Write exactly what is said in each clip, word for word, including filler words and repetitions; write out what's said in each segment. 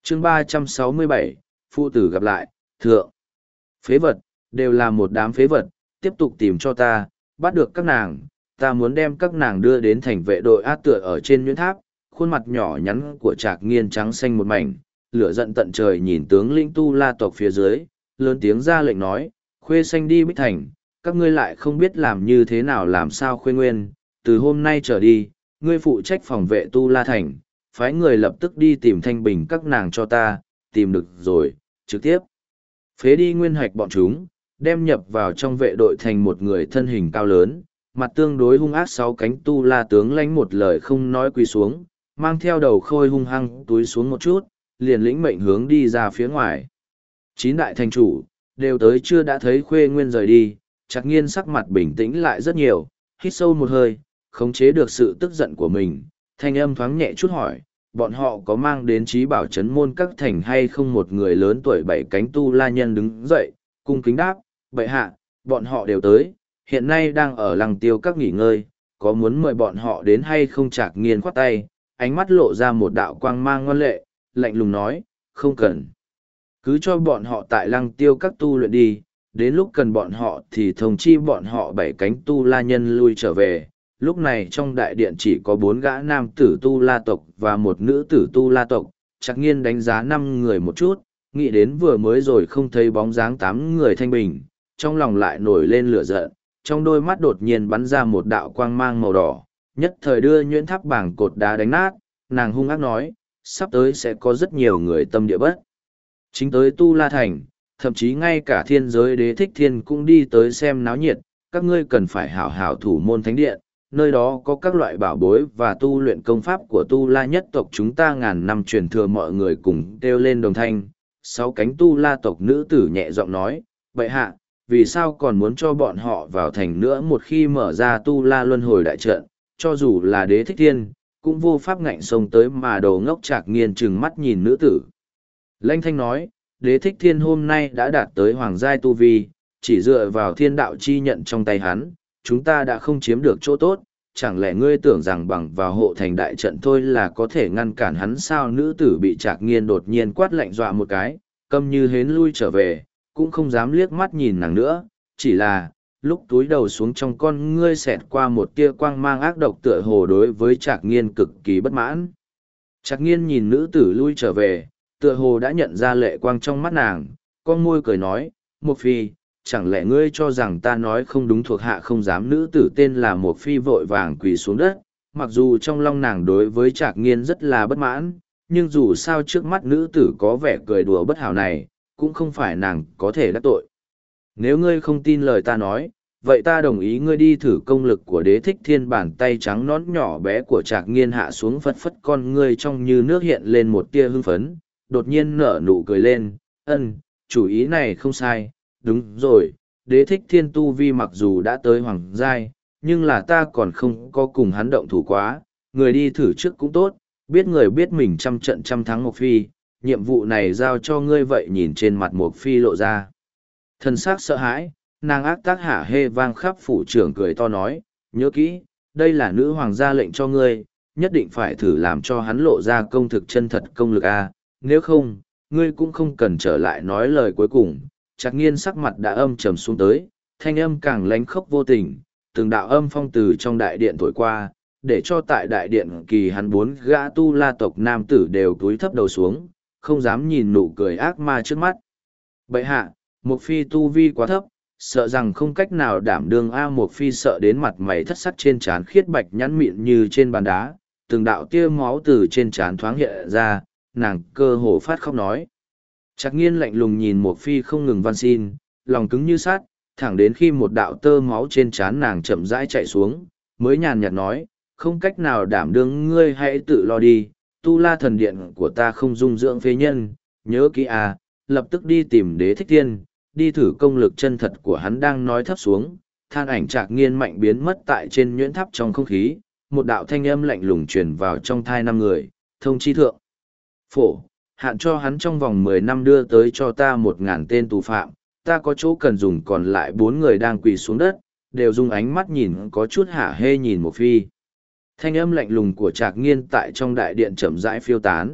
chương ba trăm sáu mươi bảy, phụ tử gặp lại, thượng. Phế vật, đều là một đám phế vật, tiếp tục tìm cho ta, bắt được các nàng, ta muốn đem các nàng đưa đến thành vệ đội át tựa ở trên nhuyễn tháp, khuôn mặt nhỏ nhắn của Trạc Nghiên trắng xanh một mảnh, lửa giận tận trời nhìn tướng lĩnh Tu La tộc phía dưới, lớn tiếng ra lệnh nói, Khuê Xanh đi Bích Thành, các ngươi lại không biết làm như thế nào làm sao Khuê Nguyên, từ hôm nay trở đi, ngươi phụ trách phòng vệ Tu La Thành, phái người lập tức đi tìm thanh bình các nàng cho ta, tìm được rồi, trực tiếp. Phế đi nguyên hạch bọn chúng, đem nhập vào trong vệ đội thành một người thân hình cao lớn, mặt tương đối hung ác sáu cánh Tu La tướng lãnh một lời không nói quỳ xuống, mang theo đầu khôi hung hăng túi xuống một chút, liền lĩnh mệnh hướng đi ra phía ngoài. Chín đại thành chủ, đều tới chưa đã thấy Khuê Nguyên rời đi, Trạc Nghiên sắc mặt bình tĩnh lại rất nhiều, hít sâu một hơi, khống chế được sự tức giận của mình, thanh âm thoáng nhẹ chút hỏi, bọn họ có mang đến trí bảo chấn môn các thành hay không? Một người lớn tuổi bảy cánh Tu La nhân đứng dậy, cung kính đáp, bệ hạ, bọn họ đều tới, hiện nay đang ở lăng tiêu các nghỉ ngơi, có muốn mời bọn họ đến hay không? Trạc Nghiên khoát tay, ánh mắt lộ ra một đạo quang mang ngoan lệ, lạnh lùng nói, không cần. Cứ cho bọn họ tại lăng tiêu các tu luyện đi, đến lúc cần bọn họ thì thông chi bọn họ bảy cánh Tu La nhân lui trở về. Lúc này trong đại điện chỉ có bốn gã nam tử Tu La tộc và một nữ tử Tu La tộc, Trạc Nghiên đánh giá năm người một chút, nghĩ đến vừa mới rồi không thấy bóng dáng tám người thanh bình, trong lòng lại nổi lên lửa giận, trong đôi mắt đột nhiên bắn ra một đạo quang mang màu đỏ, nhất thời đưa nhuyễn tháp bảng cột đá đánh nát, nàng hung ác nói, sắp tới sẽ có rất nhiều người tâm địa bất. Chính tới Tu La Thành, thậm chí ngay cả thiên giới đế thích thiên cũng đi tới xem náo nhiệt, các ngươi cần phải hảo hảo thủ môn thánh điện, nơi đó có các loại bảo bối và tu luyện công pháp của Tu La nhất tộc chúng ta ngàn năm truyền thừa. Mọi người cùng kêu lên đồng thanh. Sáu cánh Tu La tộc nữ tử nhẹ giọng nói, bệ hạ, vì sao còn muốn cho bọn họ vào thành nữa? Một khi mở ra Tu La luân hồi đại trận, cho dù là đế thích thiên, cũng vô pháp ngạnh sông tới. Mà đồ ngốc Trạc Nghiên trừng mắt nhìn nữ tử. Lanh thanh nói, đế thích thiên hôm nay đã đạt tới hoàng giai tu vi, chỉ dựa vào thiên đạo chi nhận trong tay hắn, chúng ta đã không chiếm được chỗ tốt, chẳng lẽ ngươi tưởng rằng bằng vào hộ thành đại trận thôi là có thể ngăn cản hắn sao? Nữ tử bị Trạc Nghiên đột nhiên quát lạnh dọa một cái, câm như hến lui trở về, cũng không dám liếc mắt nhìn nàng nữa, chỉ là, lúc túi đầu xuống trong con ngươi xẹt qua một tia quang mang ác độc tựa hồ đối với Trạc Nghiên cực kỳ bất mãn. Trạc Nghiên nhìn nữ tử lui trở về, tựa hồ đã nhận ra lệ quang trong mắt nàng, con môi cười nói, Mộc Phi, chẳng lẽ ngươi cho rằng ta nói không đúng? Thuộc hạ không dám. Nữ tử tên là Mộc Phi vội vàng quỳ xuống đất, mặc dù trong lòng nàng đối với Trạc Nghiên rất là bất mãn, nhưng dù sao trước mắt nữ tử có vẻ cười đùa bất hảo này, cũng không phải nàng có thể đắc tội. Nếu ngươi không tin lời ta nói, vậy ta đồng ý ngươi đi thử công lực của đế thích thiên. Bàn tay trắng nón nhỏ bé của Trạc Nghiên hạ xuống, phất phất con ngươi trong như nước hiện lên một tia hưng phấn, đột nhiên nở nụ cười lên, ân, chủ ý này không sai, đúng rồi, đế thích thiên tu vi mặc dù đã tới hoàng giai, nhưng là ta còn không có cùng hắn động thủ quá, người đi thử trước cũng tốt, biết người biết mình trăm trận trăm thắng. Mộc Phi, nhiệm vụ này giao cho ngươi. Vậy nhìn trên mặt Mộc Phi lộ ra thân xác sợ hãi, nàng ác tác hả hê vang khắp phủ trưởng cười to nói, nhớ kỹ, đây là nữ hoàng gia lệnh cho ngươi, nhất định phải thử làm cho hắn lộ ra công thực chân thật công lực a, nếu không, ngươi cũng không cần trở lại nói lời cuối cùng. Trạc Nghiên sắc mặt đã âm trầm xuống tới, thanh âm càng lánh khốc vô tình, từng đạo âm phong từ trong đại điện thổi qua, để cho tại đại điện kỳ hắn bốn gã Tu La tộc nam tử đều cúi thấp đầu xuống, không dám nhìn nụ cười ác ma trước mắt. Bệ hạ, Mộc Phi tu vi quá thấp, sợ rằng không cách nào đảm đương a. Mộc Phi sợ đến mặt mày thất sắc, trên trán khiết bạch nhẵn mịn như trên bàn đá, từng đạo tia máu từ trên trán thoáng hiện ra, nàng cơ hồ phát khóc nói. Trạc Nghiên lạnh lùng nhìn Mộc Phi không ngừng van xin, lòng cứng như sắt, thẳng đến khi một đạo tơ máu trên trán nàng chậm rãi chạy xuống, mới nhàn nhạt nói, không cách nào đảm đương, ngươi hãy tự lo đi, Tu La thần điện của ta không dung dưỡng phế nhân, nhớ kỹ à, lập tức đi tìm đế thích thiên, đi thử công lực chân thật của hắn. Đang nói thấp xuống, than ảnh Trạc Nghiên mạnh biến mất tại trên nhuyễn tháp trong không khí, một đạo thanh âm lạnh lùng truyền vào trong thai năm người, thông chi thượng phổ, hạn cho hắn trong vòng mười năm đưa tới cho ta một ngàn tên tù phạm, ta có chỗ cần dùng. Còn lại bốn người đang quỳ xuống đất, đều dùng ánh mắt nhìn có chút hả hê nhìn Mộc Phi. Thanh âm lạnh lùng của Trạc Nghiên tại trong đại điện chậm rãi phiêu tán,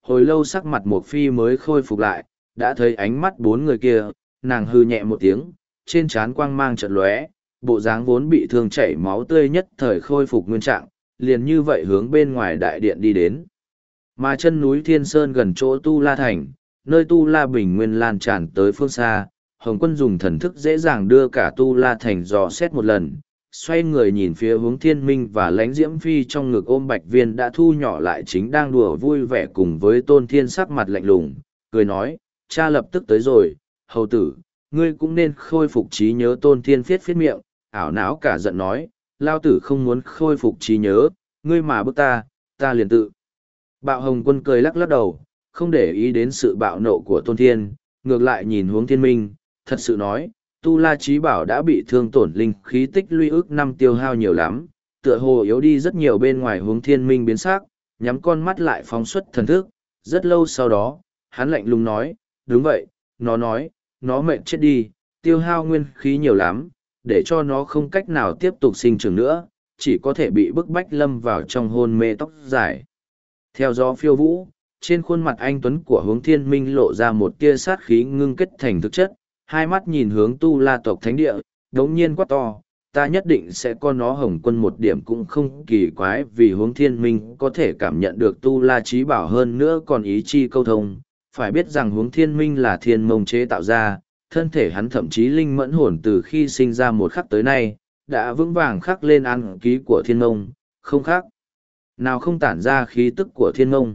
hồi lâu sắc mặt Mộc Phi mới khôi phục lại, đã thấy ánh mắt bốn người kia, nàng hư nhẹ một tiếng, trên trán quang mang chợt lóe, bộ dáng vốn bị thương chảy máu tươi nhất thời khôi phục nguyên trạng, liền như vậy hướng bên ngoài đại điện đi đến. Mà chân núi Thiên Sơn gần chỗ Tu La Thành, nơi Tu La Bình Nguyên lan tràn tới phương xa, Hồng Quân dùng thần thức dễ dàng đưa cả Tu La Thành dò xét một lần, xoay người nhìn phía hướng Thiên Minh và Lãnh Diễm Phi trong ngực ôm Bạch Viên đã thu nhỏ lại chính đang đùa vui vẻ cùng với Tôn Thiên sắc mặt lạnh lùng, cười nói, cha lập tức tới rồi, hầu tử, ngươi cũng nên khôi phục trí nhớ. Tôn Thiên phiết phiết miệng, ảo não cả giận nói, lao tử không muốn khôi phục trí nhớ, ngươi mà bức ta, ta liền tự. Bạo Hồng Quân cười lắc lắc đầu, không để ý đến sự bạo nộ của Tôn Thiên, ngược lại nhìn hướng Thiên Minh, thật sự nói, Tu La Chí Bảo đã bị thương tổn linh khí tích lũy ước năm tiêu hao nhiều lắm, tựa hồ yếu đi rất nhiều. Bên ngoài hướng Thiên Minh biến sắc, nhắm con mắt lại phóng xuất thần thức, rất lâu sau đó, hắn lạnh lùng nói, đúng vậy, nó nói, nó mệt chết đi, tiêu hao nguyên khí nhiều lắm, để cho nó không cách nào tiếp tục sinh trưởng nữa, chỉ có thể bị bức bách lâm vào trong hôn mê tóc dài. Theo gió phiêu vũ, trên khuôn mặt anh Tuấn của hướng Thiên Minh lộ ra một tia sát khí ngưng kết thành thực chất, hai mắt nhìn hướng Tu La tộc thánh địa, đống nhiên quát to, ta nhất định sẽ có nó. Hồng Quân một điểm cũng không kỳ quái, vì hướng Thiên Minh có thể cảm nhận được Tu La Chí Bảo, hơn nữa còn ý chi câu thông, phải biết rằng hướng Thiên Minh là thiên mông chế tạo ra, thân thể hắn thậm chí linh mẫn hồn từ khi sinh ra một khắc tới nay, đã vững vàng khắc lên ấn ký của thiên mông, không khác nào không tản ra khí tức của thiên mông.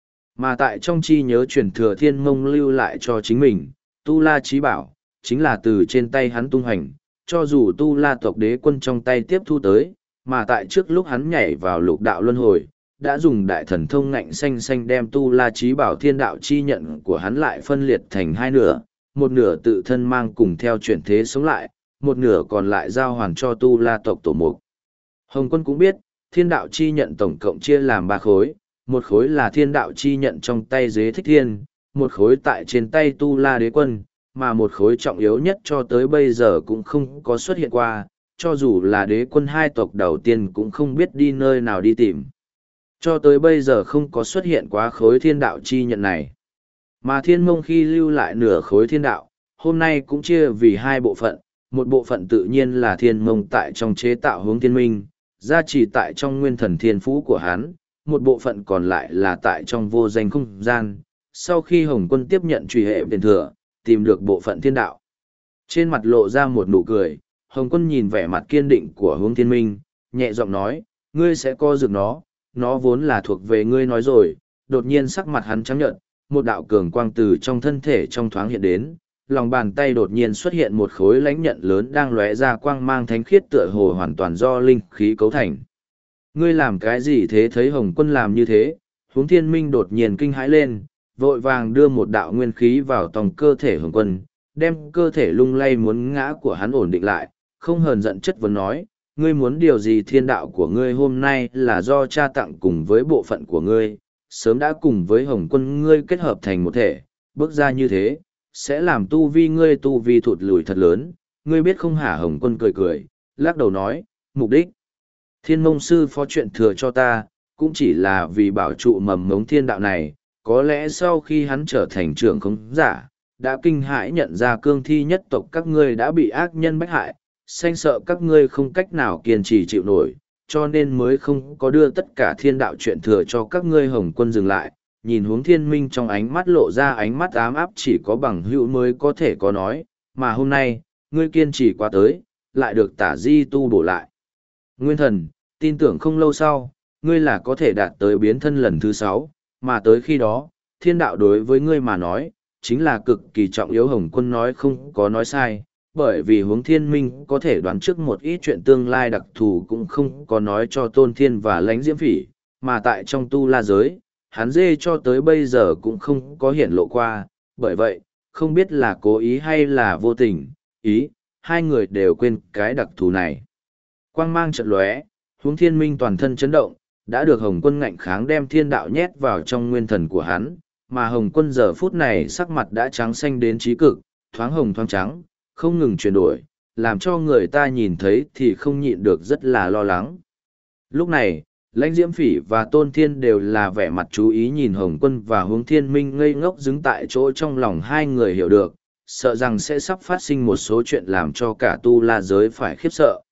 Mà tại trong chi nhớ truyền thừa thiên mông lưu lại cho chính mình, Tu La Chí Bảo, chính là từ trên tay hắn tung hành, cho dù Tu La tộc đế quân trong tay tiếp thu tới, mà tại trước lúc hắn nhảy vào lục đạo luân hồi, đã dùng đại thần thông ngạnh xanh xanh đem Tu La Chí Bảo thiên đạo chi nhận của hắn lại phân liệt thành hai nửa, một nửa tự thân mang cùng theo chuyển thế sống lại, một nửa còn lại giao hoàn cho Tu La tộc tổ mục. Hồng Quân cũng biết, thiên đạo chi nhận tổng cộng chia làm ba khối, một khối là thiên đạo chi nhận trong tay Dế Thích Thiên, một khối tại trên tay Tu La đế quân, mà một khối trọng yếu nhất cho tới bây giờ cũng không có xuất hiện qua, cho dù là đế quân hai tộc đầu tiên cũng không biết đi nơi nào đi tìm. Cho tới bây giờ không có xuất hiện quá khối thiên đạo chi nhận này. Mà thiên mông khi lưu lại nửa khối thiên đạo, hôm nay cũng chia vì hai bộ phận, một bộ phận tự nhiên là thiên mông tại trong chế tạo hướng thiên minh, gia trì tại trong nguyên thần thiên phú của hắn, một bộ phận còn lại là tại trong vô danh không gian, sau khi Hồng Quân tiếp nhận truy hệ tiền thừa, tìm được bộ phận thiên đạo. Trên mặt lộ ra một nụ cười, Hồng Quân nhìn vẻ mặt kiên định của hướng thiên minh, nhẹ giọng nói, ngươi sẽ co dược nó, nó vốn là thuộc về ngươi nói rồi. Đột nhiên sắc mặt hắn trắng nhợt, một đạo cường quang từ trong thân thể trong thoáng hiện đến, lòng bàn tay đột nhiên xuất hiện một khối lãnh nhận lớn đang lóe ra quang mang thánh khiết, tựa hồ hoàn toàn do linh khí cấu thành. Ngươi làm cái gì thế? Thấy Hồng Quân làm như thế, hướng thiên minh đột nhiên kinh hãi lên, vội vàng đưa một đạo nguyên khí vào trong cơ thể Hồng Quân, đem cơ thể lung lay muốn ngã của hắn ổn định lại, không hờn giận chất vấn nói, ngươi muốn điều gì? Thiên đạo của ngươi hôm nay là do cha tặng cùng với bộ phận của ngươi, sớm đã cùng với Hồng Quân ngươi kết hợp thành một thể, bước ra như thế, sẽ làm tu vi ngươi tu vi thụt lùi thật lớn, ngươi biết không hả? Hồng Quân cười cười, lắc đầu nói, mục đích Thiên Mông sư phó chuyện thừa cho ta, cũng chỉ là vì bảo trụ mầm mống thiên đạo này, có lẽ sau khi hắn trở thành trưởng khống giả, đã kinh hãi nhận ra cương thi nhất tộc các ngươi đã bị ác nhân bách hại, sanh sợ các ngươi không cách nào kiên trì chịu nổi, cho nên mới không có đưa tất cả thiên đạo chuyện thừa cho các ngươi. Hồng Quân dừng lại, nhìn hướng thiên minh trong ánh mắt lộ ra ánh mắt ám áp, chỉ có bằng hữu mới có thể có nói, mà hôm nay, ngươi kiên trì qua tới, lại được tả di tu bổ lại. Nguyên thần, tin tưởng không lâu sau, ngươi là có thể đạt tới biến thân lần thứ sáu, mà tới khi đó, thiên đạo đối với ngươi mà nói, chính là cực kỳ trọng yếu. Hồng Quân nói không có nói sai, bởi vì hướng thiên minh có thể đoán trước một ít chuyện tương lai đặc thù cũng không có nói cho Tôn Thiên và Lãnh Diễm Phỉ, mà tại trong tu la giới, hắn dê cho tới bây giờ cũng không có hiển lộ qua, bởi vậy, không biết là cố ý hay là vô tình, ý, hai người đều quên cái đặc thù này. Quang mang trận lóe, hướng thiên minh toàn thân chấn động, đã được Hồng Quân ngạnh kháng đem thiên đạo nhét vào trong nguyên thần của hắn, mà Hồng Quân giờ phút này sắc mặt đã trắng xanh đến trí cực, thoáng hồng thoáng trắng, không ngừng chuyển đổi, làm cho người ta nhìn thấy thì không nhịn được rất là lo lắng. Lúc này, Lãnh Diễm Phỉ và Tôn Thiên đều là vẻ mặt chú ý nhìn Hồng Quân và Hướng Thiên Minh ngây ngốc đứng tại chỗ, trong lòng hai người hiểu được, sợ rằng sẽ sắp phát sinh một số chuyện làm cho cả tu la giới phải khiếp sợ.